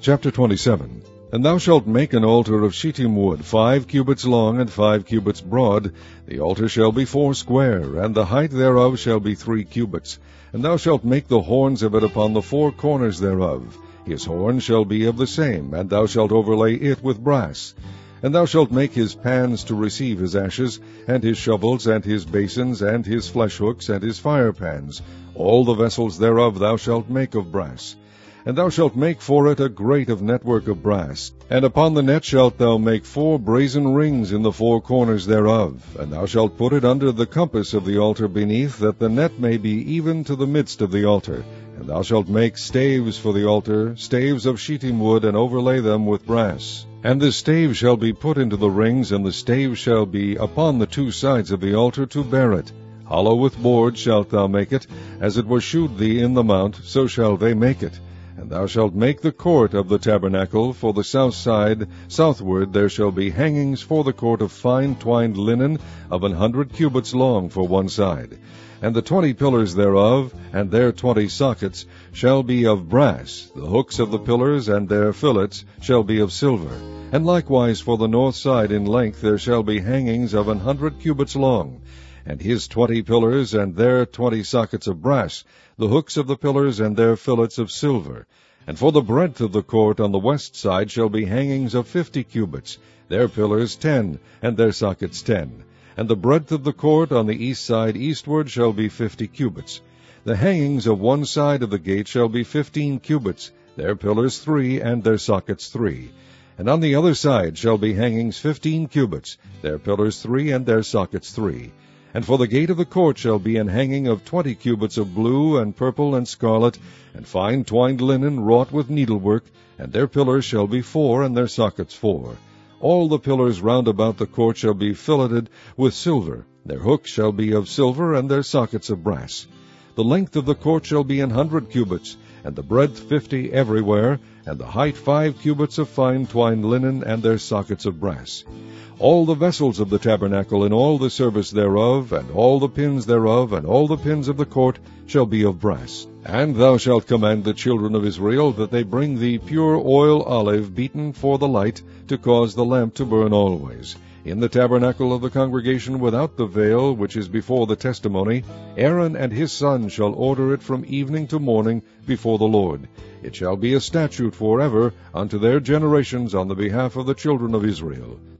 Chapter 27. And thou shalt make an altar of shittim wood, 5 cubits long and 5 cubits broad. The altar shall be 4 square, and the height thereof shall be 3 cubits. And thou shalt make the horns of it upon the 4 corners thereof. His horn shall be of the same, and thou shalt overlay it with brass. And thou shalt make his pans to receive his ashes, and his shovels, and his basins, and his flesh hooks, and his fire pans. All the vessels thereof thou shalt make of brass. And thou shalt make for it a grate of network of brass. And upon the net shalt thou make 4 brazen rings in the 4 corners thereof. And thou shalt put it under the compass of the altar beneath, that the net may be even to the midst of the altar. And thou shalt make staves for the altar, staves of shittim wood, and overlay them with brass. And the stave shall be put into the rings, and the stave shall be upon the 2 sides of the altar to bear it. Hollow with boards shalt thou make it, as it was shewed thee in the mount, so shall they make it. And thou shalt make the court of the tabernacle for the south side. Southward there shall be hangings for the court of fine twined linen of 100 cubits long for one side. And the 20 pillars thereof, and their 20 sockets, shall be of brass. The hooks of the pillars and their fillets shall be of silver. And likewise for the north side in length there shall be hangings of 100 cubits long. And his 20 pillars and their 20 sockets of brass, the hooks of the pillars and their fillets of silver. And for the breadth of the court on the west side shall be hangings of 50 cubits, their pillars 10, and their sockets 10. And the breadth of the court on the east side eastward shall be 50 cubits. The hangings of one side of the gate shall be 15 cubits, their pillars 3, and their sockets 3. And on the other side shall be hangings 15 cubits, their pillars 3, and their sockets 3. And for the gate of the court shall be an hanging of 20 cubits of blue and purple and scarlet, and fine twined linen wrought with needlework, and their pillars shall be 4, and their sockets 4. All the pillars round about the court shall be filleted with silver. Their hooks shall be of silver, and their sockets of brass. The length of the court shall be 100 cubits, and the breadth 50 everywhere, and the height 5 cubits of fine twined linen, and their sockets of brass. All the vessels of the tabernacle in all the service thereof, and all the pins thereof, and all the pins of the court shall be of brass. And thou shalt command the children of Israel that they bring thee pure oil olive beaten for the light, to cause the lamp to burn always. In the tabernacle of the congregation without the veil, which is before the testimony, Aaron and his sons shall order it from evening to morning before the Lord. It shall be a statute forever unto their generations on the behalf of the children of Israel.